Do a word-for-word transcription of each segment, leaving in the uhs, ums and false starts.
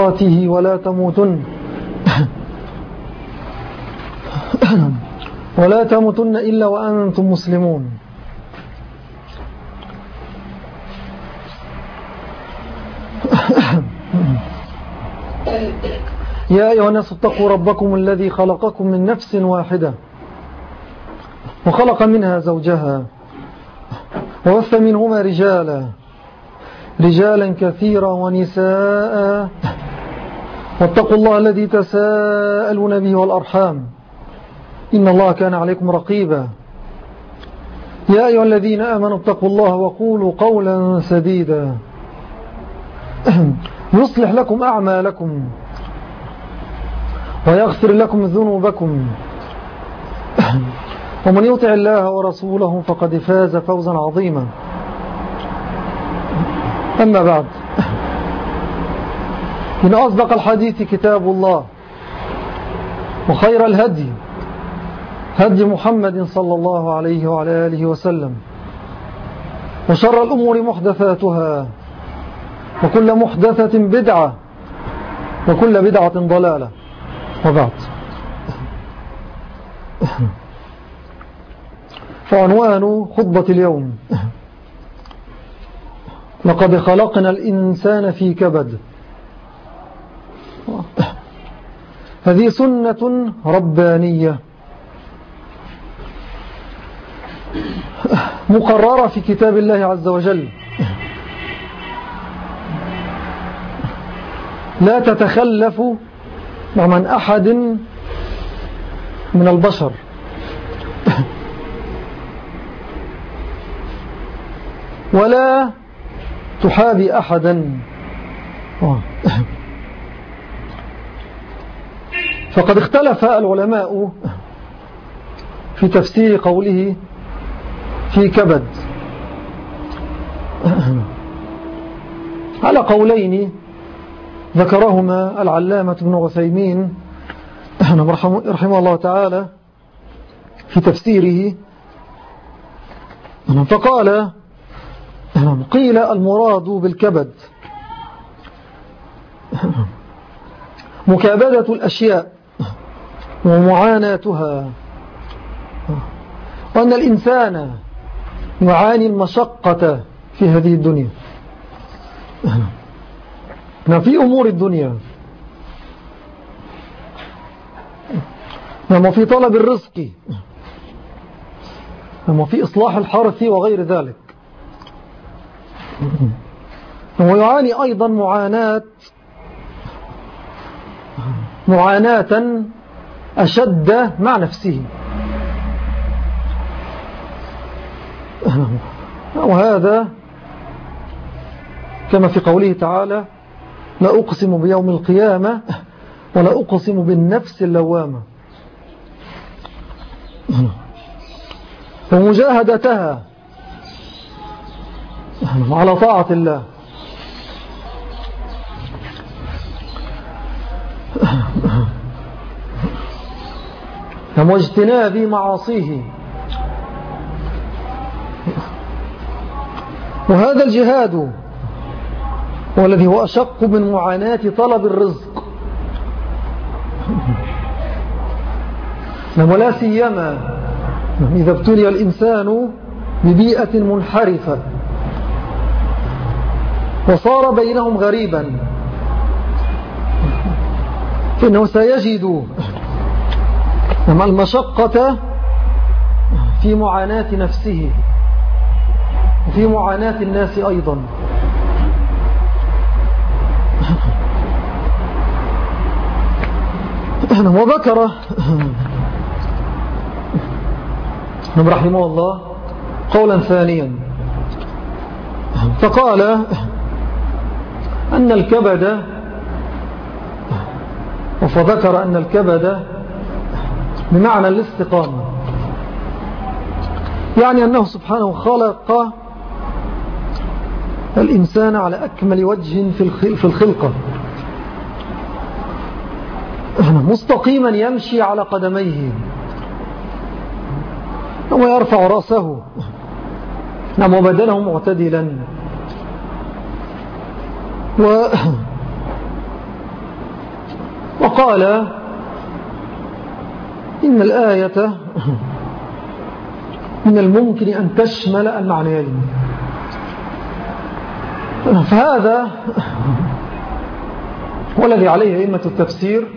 تقاته ولا تموتن ولا تموتن إلا وأنتم مسلمون. يا أيها الناس اتقوا ربكم الذي خلقكم من نفس واحدة وخلق منها زوجها ووث منهما رجالا رجالا كثيرا ونساء واتقوا الله الذي تساءلون به والأرحام إن الله كان عليكم رقيبا. يا أيها الذين آمنوا اتقوا الله وقولوا قولا سديدا يصلح لكم أعمالكم ويغفر لكم ذنوبكم ومن يطع الله ورسوله فقد فاز فوزا عظيما. أما بعد، إن أصدق الحديث كتاب الله وخير الهدي هدي محمد صلى الله عليه وعلى آله وسلم وشر الأمور محدثاتها وكل محدثة بدعة وكل بدعة ضلالة. وبعد، فعنوان خطبة اليوم: لقد خلقنا الإنسان في كبد. هذه سنة ربانية مقررة في كتاب الله عز وجل، لا تتخلف عن أحد من البشر، ولا تحابي أحدا. فقد اختلف العلماء في تفسير قوله في كبد على قولين ذكرهما العلامة ابن عثيمين رحمه الله تعالى في تفسيره. فقال: قيل المراد بالكبد مكابدة الأشياء ومعاناتها، وأن الإنسان يعاني المشقة في هذه الدنيا في أمور الدنيا، وفي طلب الرزق، وفي إصلاح الحرث وغير ذلك. ويعاني أيضا معاناة معاناة أشد مع نفسه، وهذا كما في قوله تعالى: لا أقسم بيوم القيامة ولا أقسم بالنفس اللوامة. ومجاهدتها على طاعة الله، واجتناب معاصيه. وهذا الجهاد هو الذي هو أشق من معاناة طلب الرزق، ولا سيما إذا ابتلي الإنسان ببيئة منحرفة وصار بينهم غريبا، فإنه سيجد المشقة في معاناة نفسه وفي معاناة الناس أيضا. وذكر رحمه الله قولا ثانيا، فقال أن الكبد، فذكر أن الكبد بمعنى الاستقامة، يعني أنه سبحانه خلق الإنسان على أكمل وجه في الخلقة، مستقيما يمشي على قدميه ويرفع رأسه، وبدنه معتدلا، و وقال إن الآية من الممكن أن تشمل المعنيين. فهذا والذي عليه أئمة التفسير،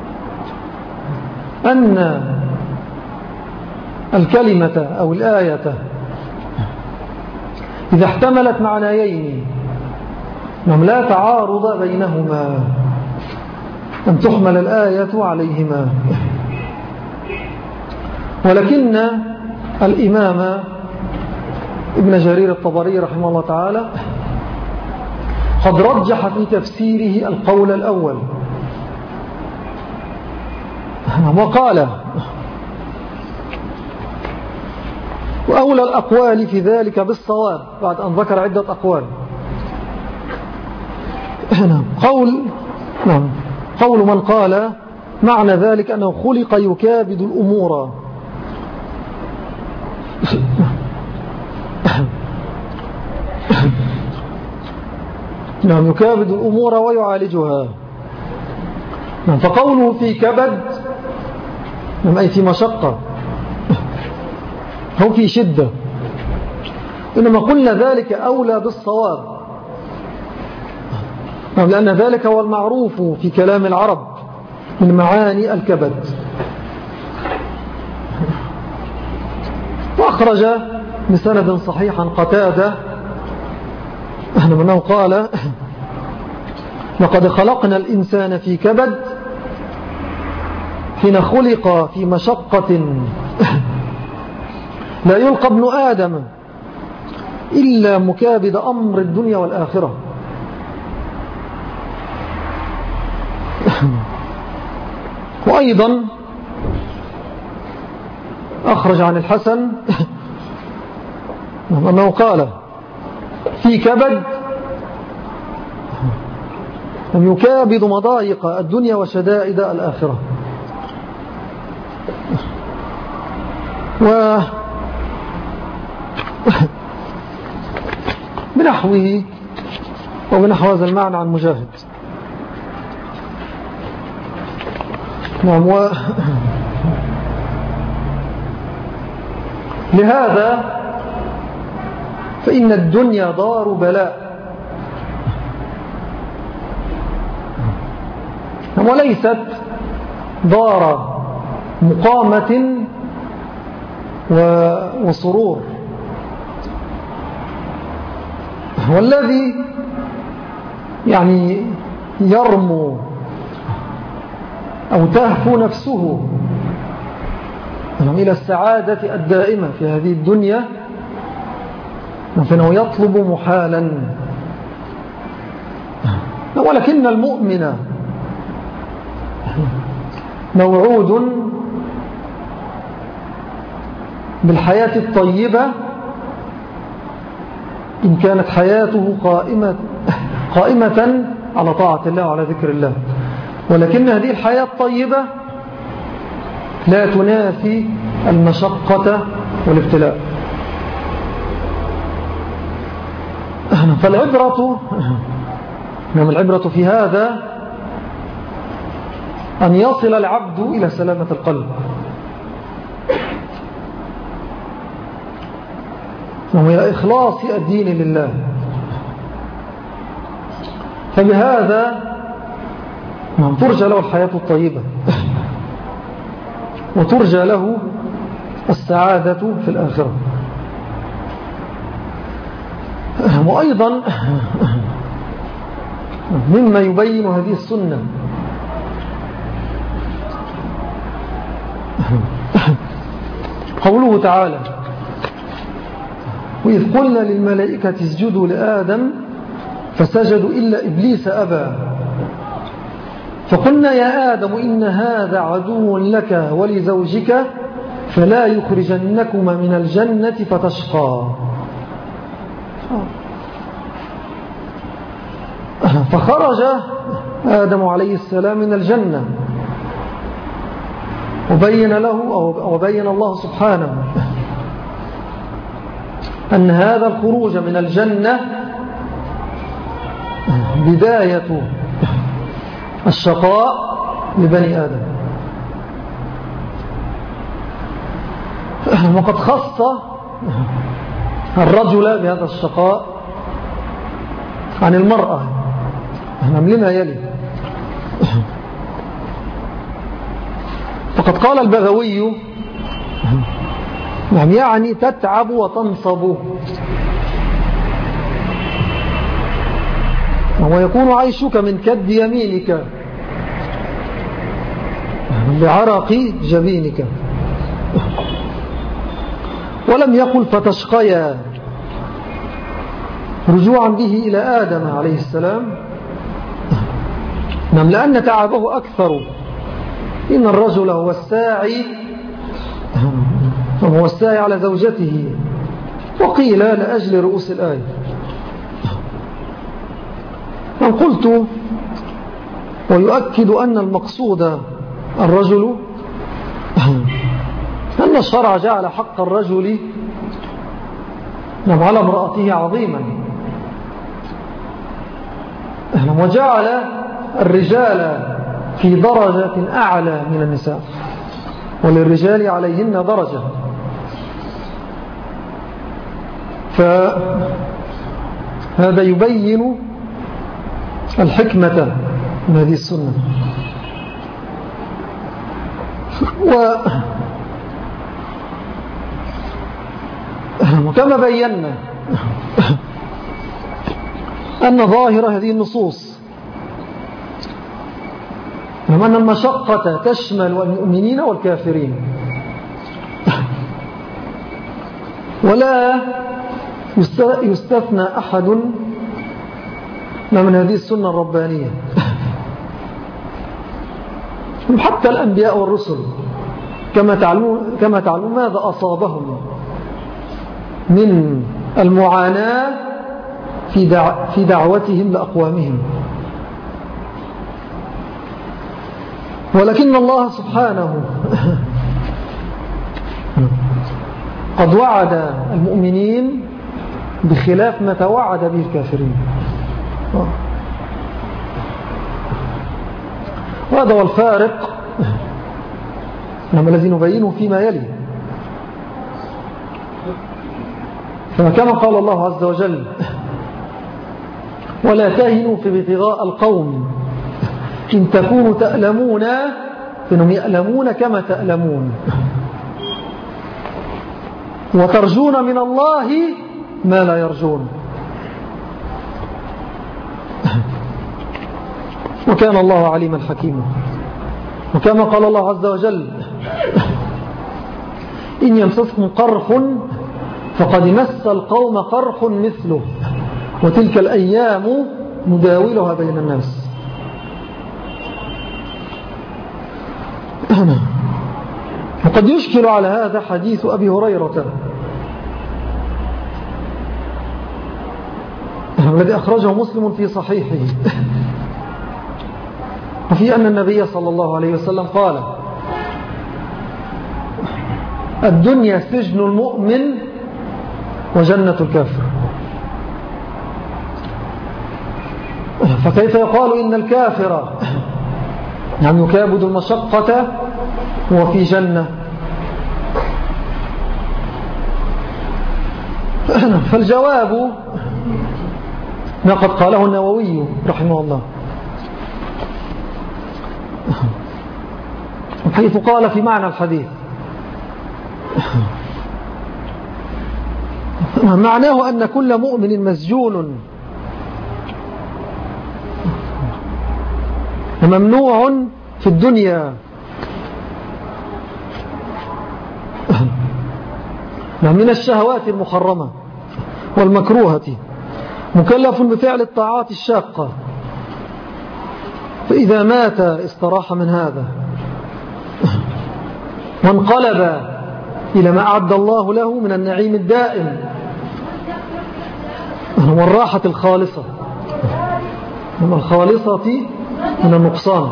أن الكلمة أو الآية إذا احتملت معنيين لا تعارض بينهما أن تحمل الآية عليهما. ولكن الإمام ابن جرير الطبري رحمه الله تعالى قد رجح في تفسيره القول الأول، وقال: وأولى الأقوال في ذلك بالصواب، بعد أن ذكر عدة أقوال. قول نعم قول من قال معنى ذلك أنه خلق يكابد الأمور، نعم يكابد الأمور ويعالجها. نعم فقوله في كبد نعم أي في مشقة أو في شدة، إنما قلنا ذلك أولى بالصواب، نعم لأن ذلك هو المعروف في كلام العرب من معاني الكبد. وأخرج بسند صحيح عن قتادة أنه قال: لقد خلقنا الإنسان في كبد حين خلق في مشقة لا يلقى ابن آدم إلا مكابد أمر الدنيا والآخرة. وأيضا أخرج عن الحسن أنه قال: في كبد يكابد مضايق الدنيا وشدائد الآخرة. و بنحوه وبنحو هذا المعنى عن مجاهد. نعم و لهذا فإن الدنيا دار بلاء وليست دار مقامة وسرور. والذي يعني يرمو أو تهفو نفسه إلى السعادة الدائمة في هذه الدنيا فإنه يطلب محالا. ولكن المؤمن موعود بالحياة الطيبة إن كانت حياته قائمة, قائمة على طاعة الله وعلى ذكر الله. ولكن هذه الحياة الطيبة لا تنافي المشقة والابتلاء. فالعبرة من العبرة في هذا أن يصل العبد إلى سلامة القلب، وإلى إخلاص الدين لله. فبهذا ترجى له الحياة الطيبة وترجى له السعادة في الآخرة. وأيضا مما يبين هذه السنة قوله تعالى: وإذ قلنا للملائكة اسجدوا لآدم فسجدوا إلا إبليس أبى فقلنا يا آدم إن هذا عدو لك ولزوجك فلا يخرجنكما من الجنة فتشقى. فخرج آدم عليه السلام من الجنة، وبين له أو بين الله سبحانه أن هذا الخروج من الجنة بداية الشقاء لبني آدم. وقد خص الرجل بهذا الشقاء عن المرأة لما يلي. فقد قال البغوي يعني تتعب وتنصب، ويكون عيشك من كد يمينك بعرق جبينك. ولم يقل فتشقيا رجوعا به إلى آدم عليه السلام، نعم، لأن تعبه أكثر. إن الرجل هو الساعي هو الساعي على زوجته، وقيل لأجل رؤوس الآية. من قلت ويؤكد أن المقصود الرجل، أن الشرع جعل حق الرجل على امرأته عظيما، وجعل الرجال في درجة أعلى من النساء، وللرجال عليهن درجة. فهذا يبين الحكمة من هذه السنة. وكما بينا أن ظاهر هذه النصوص أن المشقة تشمل المؤمنين والكافرين، ولا يستثنى أحد من هذه السنة الربانية، حتى الأنبياء والرسل كما تعلمون, كما تعلمون ماذا أصابهم من المعاناة في, دع في دعوتهم لأقوامهم. ولكن الله سبحانه قد وعد المؤمنين بخلاف ما توعد به الكافرين، وهذا هو الفارق الذي نبينه فيما يلي. فكما قال الله عز وجل: ولا تهنوا في ابتغاء القوم إن تكونوا تألمون فإنهم يألمون كما تألمون وترجون من الله ما لا يرجون وكان الله عليما حكيما. وكما قال الله عز وجل: إن يمسسكم قرح فقد مس القوم قرح مثله وتلك الأيام نداولها بين الناس. وقد يشكل على هذا حديث أبي هريرة الذي أخرجه مسلم في صحيحه، وفي أن النبي صلى الله عليه وسلم قال: الدنيا سجن المؤمن وجنة الكافر. فكيف يقال إن الكافر يعني يكابد المشقة هو في جنة؟ فالجواب ما قد قاله النووي رحمه الله، حيث قال في معنى الحديث: معناه أن كل مؤمن مسجون ممنوع في الدنيا من الشهوات المحرمة والمكروهة، مكلف بفعل الطاعات الشاقة، فإذا مات استراح من هذا وانقلب إلى ما أعد الله له من النعيم الدائم والراحة الخالصة من الخالصة من النقصان.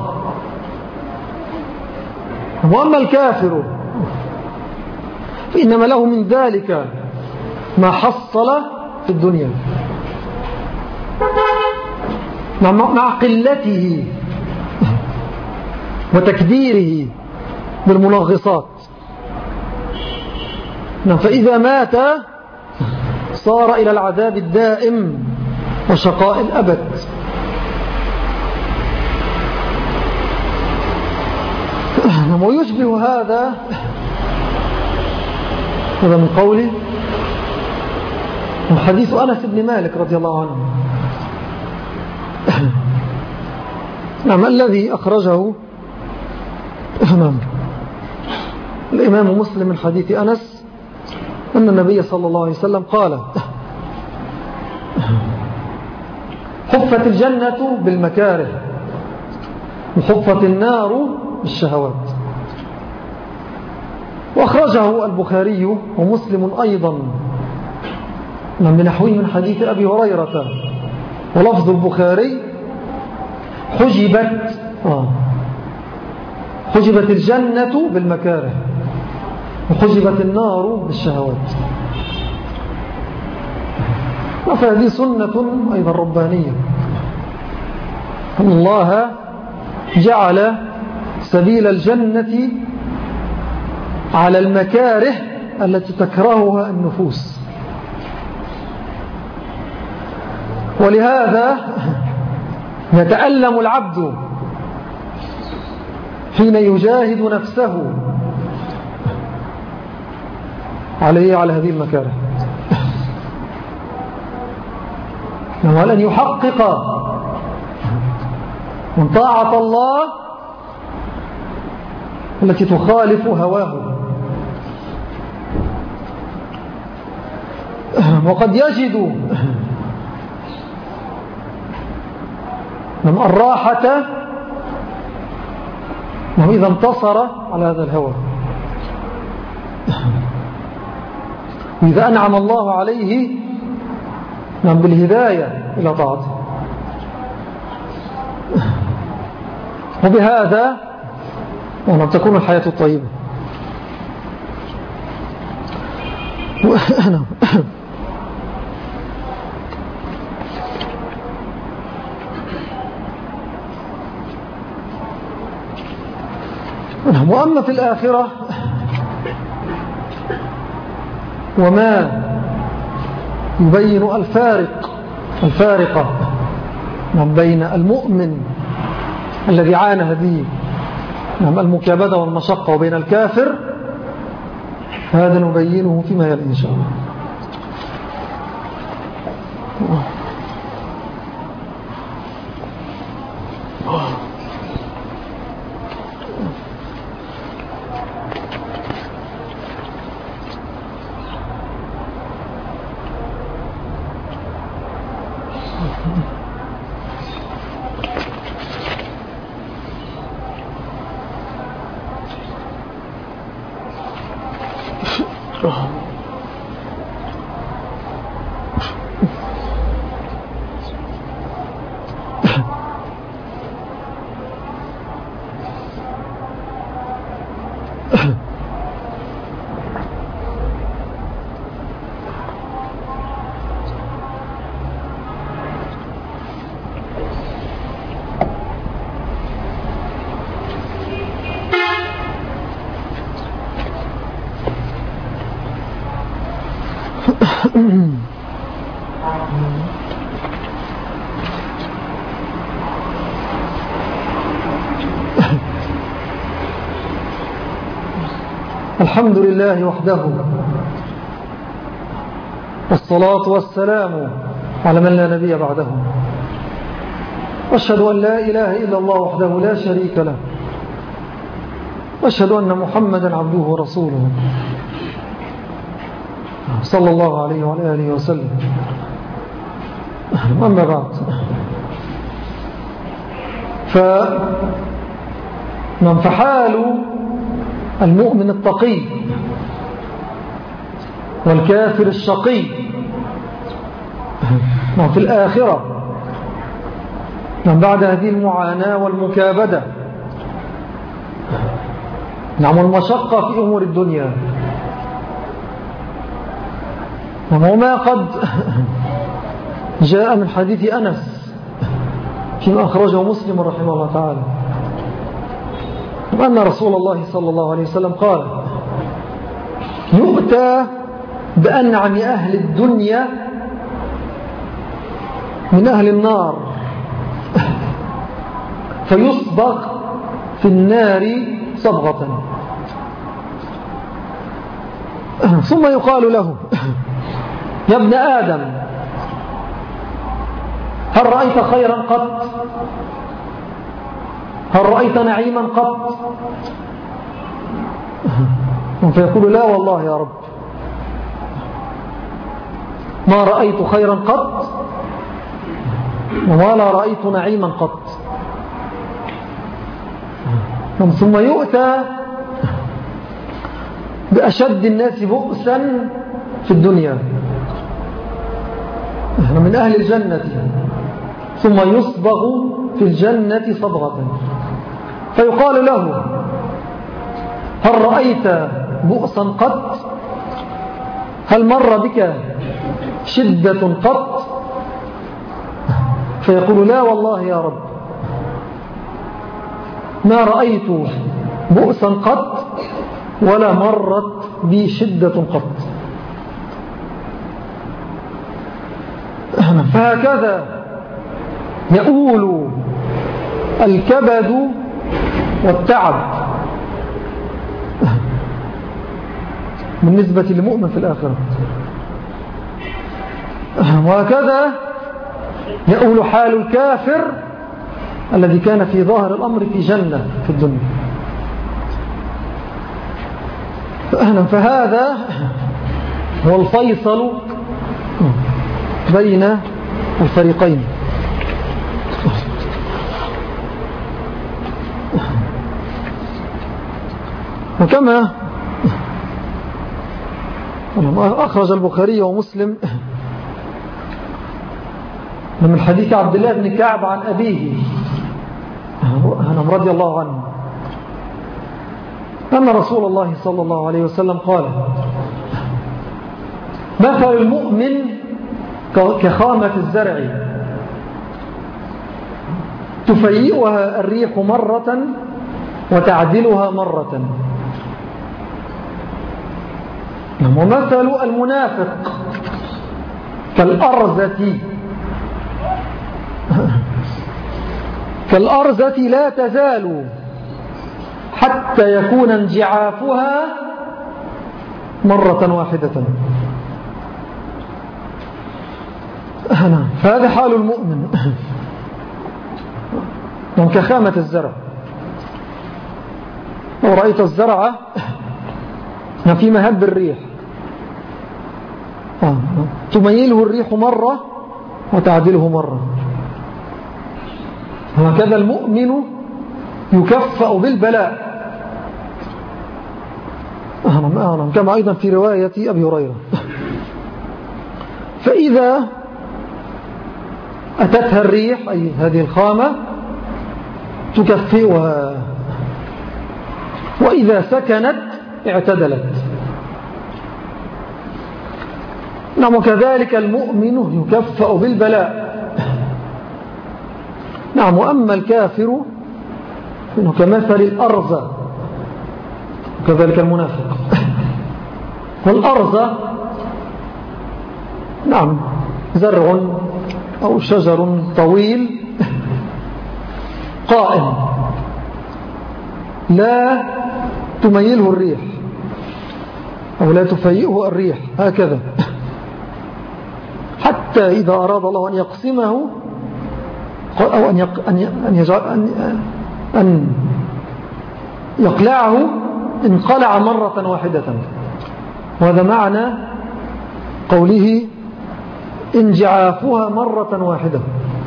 وأما الكافر فإنما له من ذلك ما حصل في الدنيا مع قلته وتكديره بالمنغصات. فإذا مات صار إلى العذاب الدائم وشقاء الأبد. ويشبه هذا هذا من قوله حديث أنس بن مالك رضي الله عنه، نعم، الذي أخرجه نعم الإمام مسلم من حديث أنس أن النبي صلى الله عليه وسلم قال: حفت الجنة بالمكاره وحفت النار بالشهوات. وأخرجه البخاري ومسلم أيضا من نحوه من حديث أبي هريرة، ولفظ البخاري: حجبت آه حجبت الجنة بالمكاره وحجبت النار بالشهوات. وفهذه سنة أيضا ربانية، أن الله جعل سبيل الجنة على المكاره التي تكرهها النفوس. ولهذا يتألم العبد حين يجاهد نفسه عليه على هذه المكاره، وهل أن يحقق من طاعة الله التي تخالف هواه. وقد يجد الراحة إذا انتصر على هذا الهوى، وإذا أنعم الله عليه بالهداية إلى طاعته. وبهذا تكون الحياة الطيبة. وأما في الآخرة وما يبين الفارق الفارقة من بين المؤمن الذي عانى هذه المكابدة والمشقة وبين الكافر، هذا نبينه فيما يلي إن شاء الله. الحمد لله وحده، والصلاة والسلام على من لا نبي بعده، وأشهد أن لا إله إلا الله وحده لا شريك له، وأشهد أن محمدا عبده ورسوله صلى الله عليه وعلى آله وسلم. أما بعد، فحال المؤمن التقي والكافر الشقي في الآخرة من بعد هذه المعاناة والمكابدة نعم والمشقة في أمور الدنيا، وما قد جاء من حديث أنس فيما أخرجه مسلم رحمه الله تعالى وأن رسول الله صلى الله عليه وسلم قال يؤتى بأنعم أهل الدنيا من أهل النار فيصبغ في النار صبغة، ثم يقال له يا ابن آدم هل رأيت خيرا قط؟ هل رأيت نعيما قط؟ فيقول لا والله يا رب ما رأيت خيرا قط ولا رأيت نعيما قط. ثم يؤتى بأشد الناس بؤسا في الدنيا من أهل الجنة ثم يصبغ في الجنة صبغة، فيقال له هل رأيت بؤسا قط؟ هل مر بك شدة قط؟ فيقول لا والله يا رب ما رأيت بؤسا قط ولا مرت بي شدة قط. فهكذا يؤول الكبد والتعب بالنسبة للمؤمن في الآخرة، وهكذا يؤول حال الكافر الذي كان في ظاهر الأمر في جنة في الدنيا. فهذا هو الفيصل بين الفريقين. وكما أخرج البخاري ومسلم من حديث عبد الله بن كعب عن أبيه رضي الله عنه أن رسول الله صلى الله عليه وسلم قال مثل المؤمن كخامة الزرع تفيئها الريح مرة وتعدلها مرة، ومثل المنافق كالأرزة كالأرزة لا تزال حتى يكون انجعافها مرة واحدة. فهذا حال المؤمن كخامة الزرع. لو رأيت الزرع في مهب الريح تميله الريح مرة وتعدله مرة، وهكذا المؤمن يكفأ بالبلاء كما أيضا في رواية أبي هريرة. فإذا أتتها الريح أي هذه الخامة تكفئها، وإذا سكنت اعتدلت. نعم، وكذلك المؤمن يكفأ بالبلاء. نعم، وأما الكافر فإنه كمثل الأرزة، وكذلك المنافق. والأرزة نعم زرع أو شجر طويل قائم لا تميله الريح أو لا تفيئه الريح هكذا، حتى إذا أراد الله أن يقسمه أو أن أن يجعل أن أن يقلعه انقلع مرة واحدة. وهذا معنى قوله انجعافها مرة واحدة،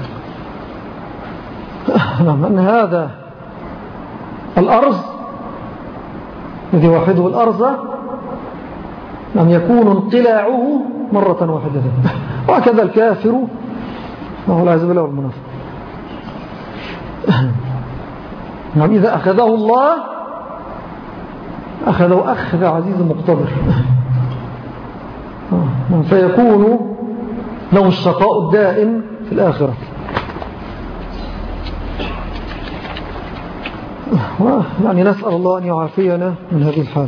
أن هذا الأرز الذي وحده الأرزة لم يكون انقلاعه مرة واحدة، وهكذا الكافر وهو العزيز بالله والمنافق. نعم، إذا أخذه الله أخذه أخذ عزيز مقتدر، فيكون له الشقاء الدائم في الآخرة. يعني نسأل الله أن يعافينا من هذه الحال.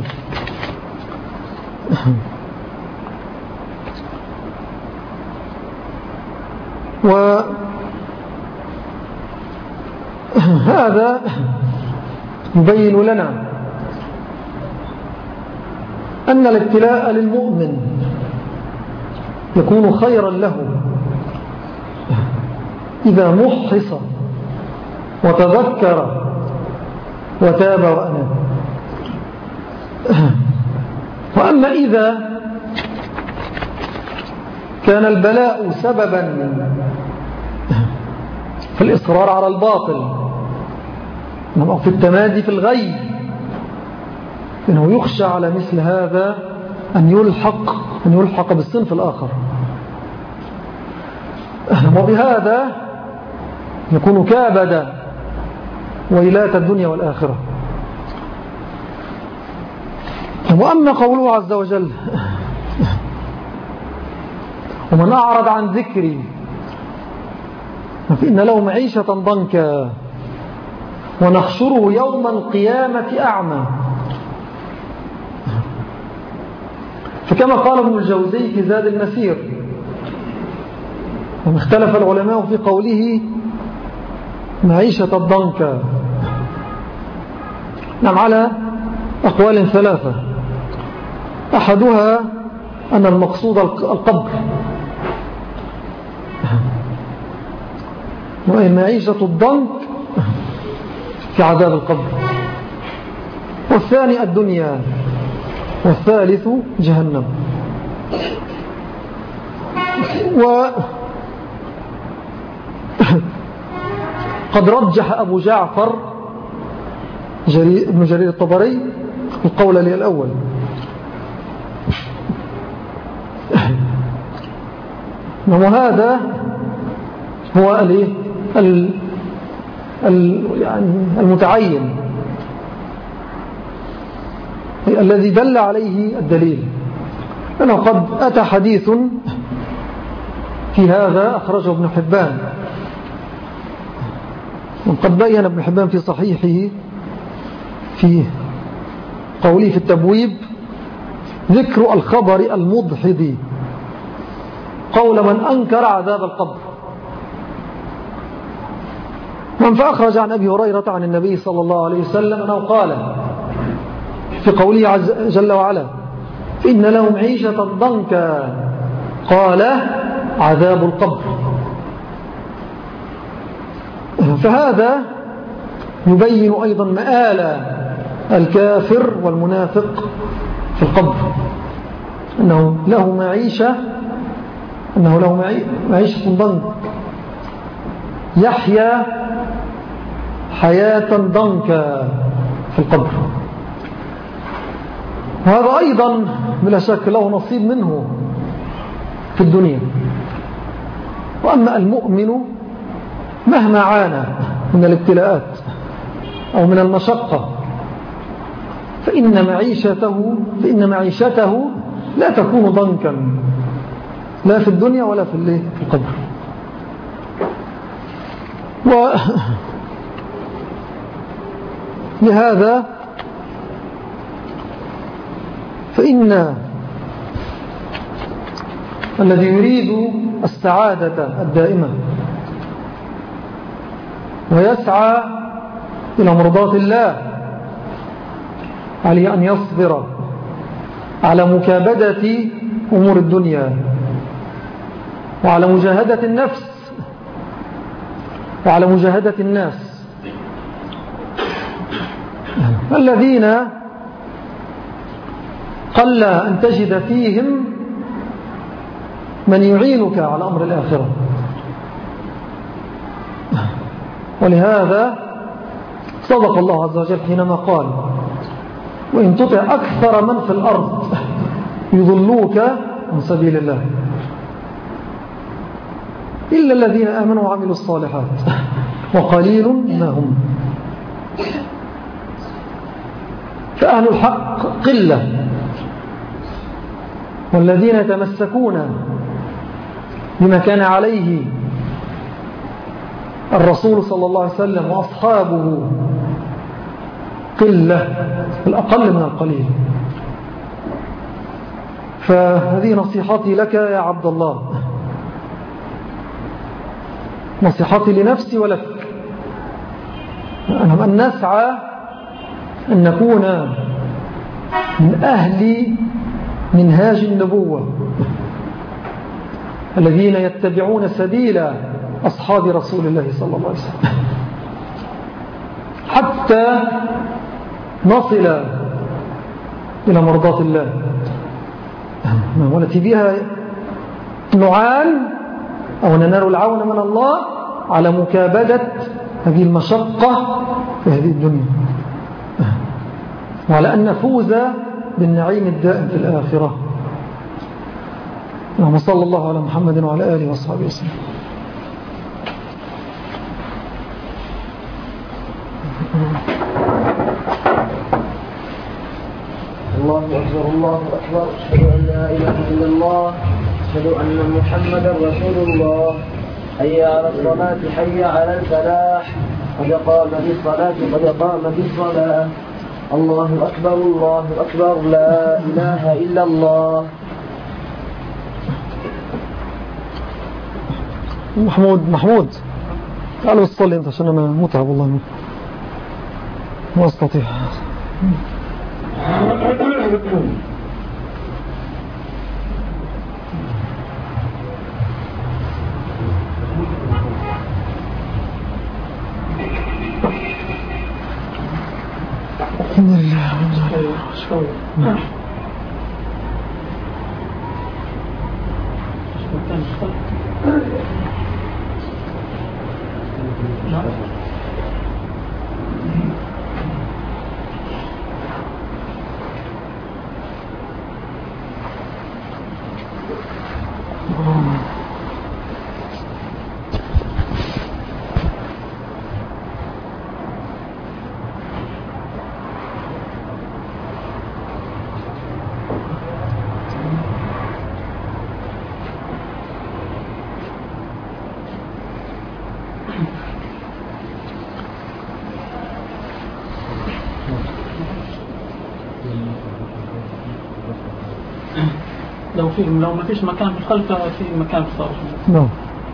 وهذا يبين لنا أن الابتلاء للمؤمن يكون خيرا له إذا محص وتذكر وتاب وأناب. وأما إذا كان البلاء سببا في الإصرار على الباطل أو في التمادي في الغي، إنه يخشى على مثل هذا أن يلحق أن يلحق بالصنف الآخر، وبهذا يكون كابدا ويلات الدنيا والآخرة. وأما قوله عز وجل: ومن أعرض عن ذكري فإن له معيشة ضنكا ونحشره يوم القيامة أعمى. فكما قال ابن الجوزي في زاد المسير، اختلف العلماء في قوله معيشة الضنكا، نعم، على أقوال ثلاثة. أحدها أن المقصود القبر، معيشة الضنك في عذاب القبر، والثاني الدنيا، والثالث جهنم. وقد رجح أبو جعفر جرير ابن جرير الطبري القول لي الأول، وهذا هو ال يعني المتعين الذي دل عليه الدليل، لأنه قد أتى حديث في هذا أخرجه ابن حبان، وقد بين ابن حبان في صحيحه في قوله في التبويب: ذكر الخبر المضحض قول من أنكر عذاب القبر. من فأخرج عن أبي هريرة عن النبي صلى الله عليه وسلم أنه قال في قوله عز جل وعلا: إن لهم عيشة ضنكا، قال: عذاب القبر. فهذا يبين أيضا مآل الكافر والمنافق في القبر، أنه له معيشة أنه له معيشة ضنك، يحيا حياة ضنكا في القبر. وهذا أيضا بلا شك له نصيب منه في الدنيا. وأما المؤمن مهما عانى من الابتلاءات أو من المشقة فإن معيشته فإن معيشته لا تكون ضنكا، لا في الدنيا ولا في القبر. ولهذا فإن الذي يريد السعادة الدائمة ويسعى إلى مرضاة الله عليه أن يصبر على مكابدة أمور الدنيا، وعلى مجاهدة النفس، وعلى مجاهدة الناس الذين قل أن تجد فيهم من يعينك على أمر الآخرة. ولهذا صدق الله عز وجل حينما قال: وإن تطع أكثر من في الأرض يضلوك عن سبيل الله إلا الذين آمنوا وعملوا الصالحات وقليل ما هم. فأهل الحق قلة، والذين يتمسكون بما كان عليه الرسول صلى الله عليه وسلم وأصحابه قلة، الأقل من القليل. فهذه نصيحتي لك يا عبد الله، نصيحتي لنفسي ولك، أن نسعى أن نكون من أهل منهاج النبوة الذين يتبعون سبيل أصحاب رسول الله صلى الله عليه وسلم حتى نصل إلى مرضاة الله والتي بها نعان أو ننال العون من الله على مكابدة هذه المشقة في هذه الدنيا، وعلى أن نفوز بالنعيم الدائم في الآخرة. اللهم صلى الله على محمد وعلى آله وصحبه وسلم. الله أكبر الله أكبر، أشهد أن لا إله إلا الله، أشهد أن محمدا رسول الله. حي على الصلاة، حي على الفلاح، قد قام بالصلاة، قد قام بالصلاة. الله أكبر الله أكبر، لا إله إلا الله. محمود محمود تعالوا الصلي أنت عشان أنا متعب والله ما أستطيع. الحمد لله. لو في لو ما فيش مكان في الخلف في مكان في الصالح. نعم.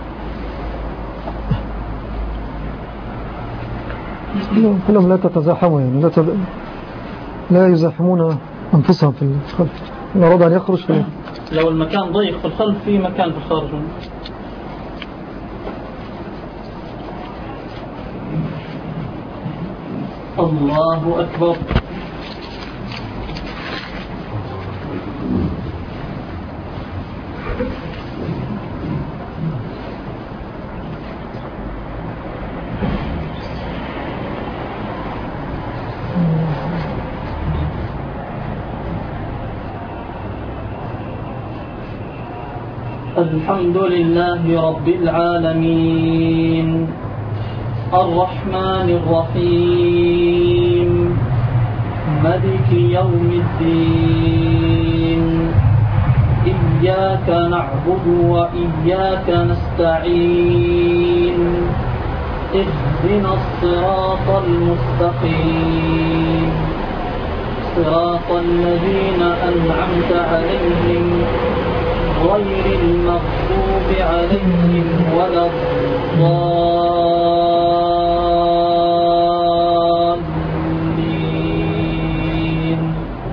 كلهم لا تتزاحموا يعني لا تب... لا يزاحمون أنفسهم في الخلف. إن أراد أن يخرج في لو المكان ضيق في الخلف في مكان في الخارج. الله أكبر. الحمد لله رب العالمين الرحمن الرحيم مالك يوم الدين إياك نعبد وإياك نستعين اهدنا الصراط المستقيم صراط الذين أنعمت عليهم غير المغضوب عليهم ولا الضالين.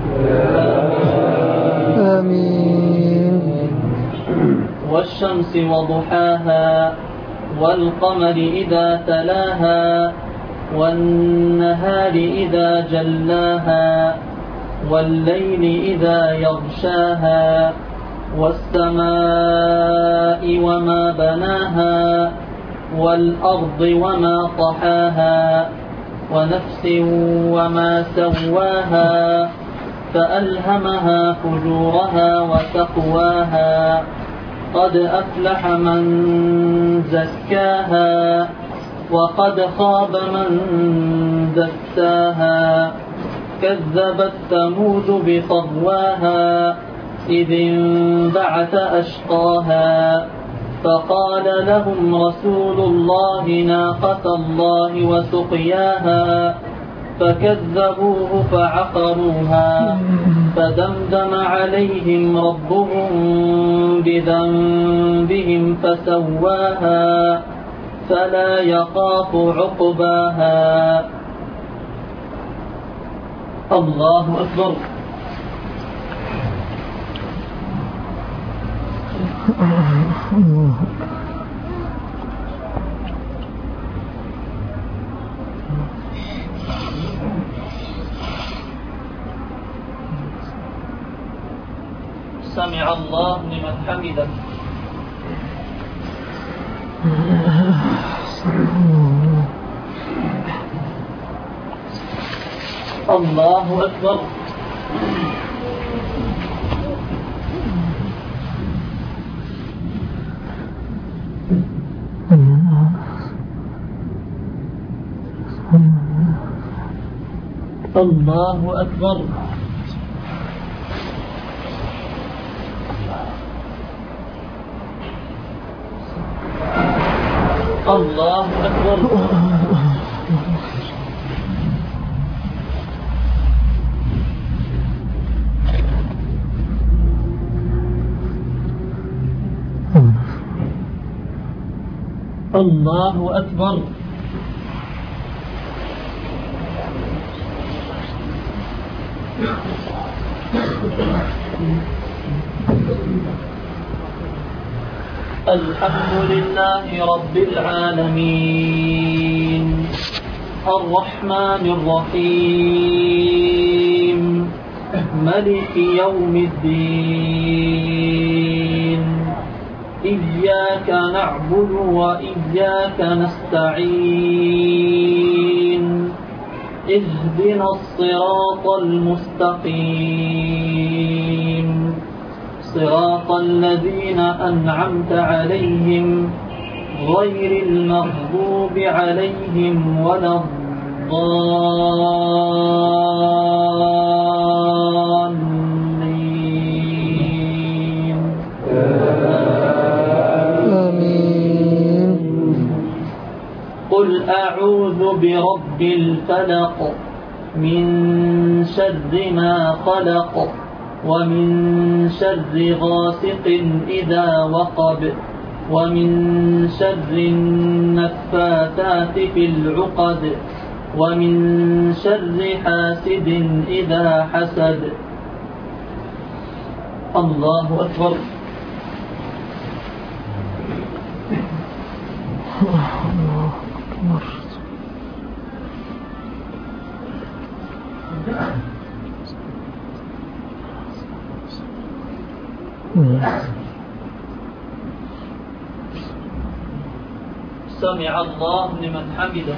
آمين. والشمس وضحاها والقمر إذا تلاها والنهار إذا جلاها والليل إذا يغشاها والسماء وما بناها والأرض وما طحاها ونفس وما سواها فألهمها فجورها وتقواها قد أفلح من زكاها وقد خاب من دساها كذبت ثمود بطغواها إذ انبعث أشقاها فقال لهم رسول الله ناقة الله وسقياها فكذبوه فعقروها فدمدم عليهم ربهم بذنبهم فسواها فلا يخاف عقباها. الله أكبر. سمع الله لمن حمده. الله أكبر. الله أكبر. الله أكبر. الله أكبر. الحمد لله رب العالمين الرحمن الرحيم ملك يوم الدين إياك نعبد وإياك نستعين اهدنا الصراط المستقيم صراط الذين أنعمت عليهم غير المغضوب عليهم ولا الضالين. آمين. قل أعوذ برب الفلق من شر ما خلق ومن شر غاسق إذا وقب ومن شر النفاثات في العقد ومن شر حاسد إذا حسد. الله أكبر. سمع الله لمن حمده.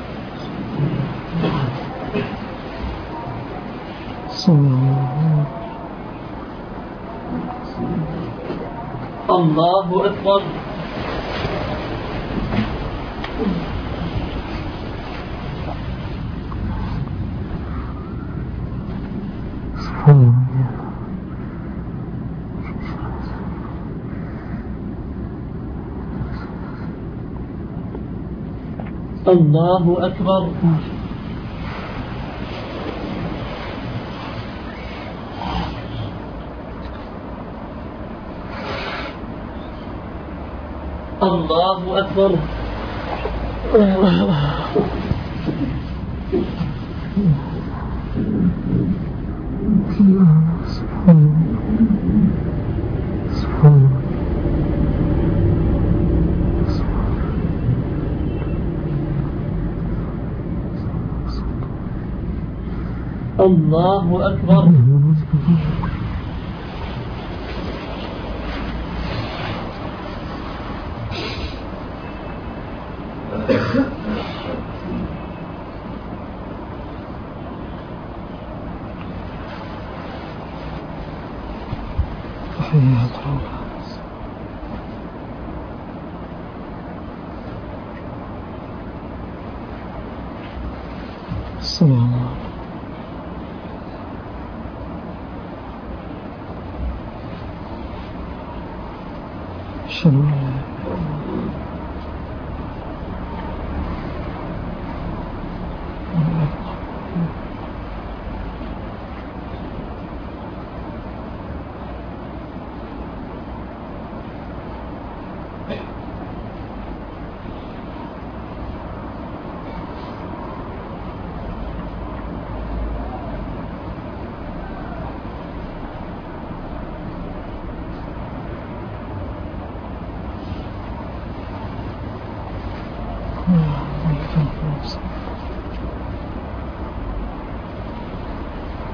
الله أكبر. الله أكبر. الله أكبر. الله أكبر. السلام عليكم. أشهد أن لا إله إلا الله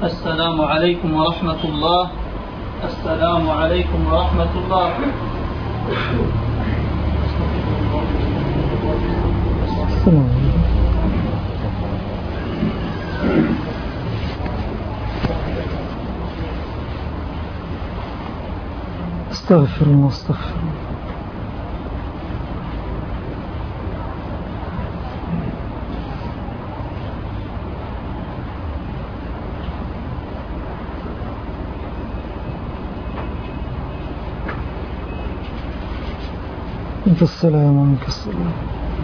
السلام عليكم ورحمة الله. السلام عليكم ورحمة الله. السلام استغفر الله استغفر الله. أنت السلام ومنك السلام.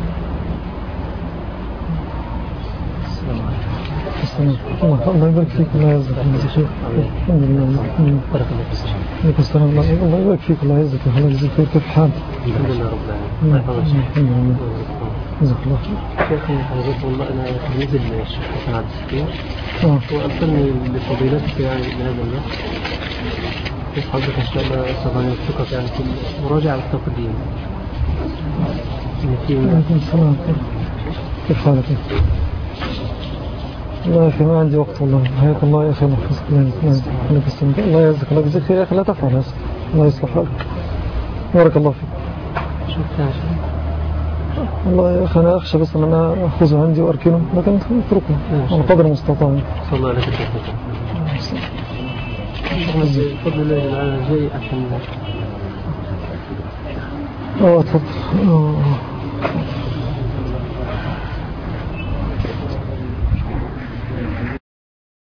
الله يبارك فيك. الله يعزك. الحمد لله. بارك الله فيك. عليكم السلام. الله يبارك فيك. الله يعزك. الله يجزيك خير. كيف حالك؟ الحمد لله رب العالمين. الحمد لله. جزاك الله خير. شيخنا حضرتك والله أنا تلميذ الشيخ حسن عبد الستير وأرسلني لفضيلتك يعني لهذا النص. كيف حضرتك إن شاء الله سوف نوفقك يعني في المراجعة والتقديم. عليكم السلام. كيف حالك؟ لا يا أخي ما عندي وقت والله. حياك الله يا أخي. الله يحفظك. الله يعزك. الله يجزيك خير يا أخي. لا تفعل هذا. الله يصلح حالك. بارك الله فيك. شكرا يا شيخ. والله يا أخي أنا أخشى بس أن أنا أخذه عندي وأركنه لكن اتركه على قدر المستطاع. صلى الله عليه وسلم. بفضل الله تعالى جاي عشان اه اتفضل. اه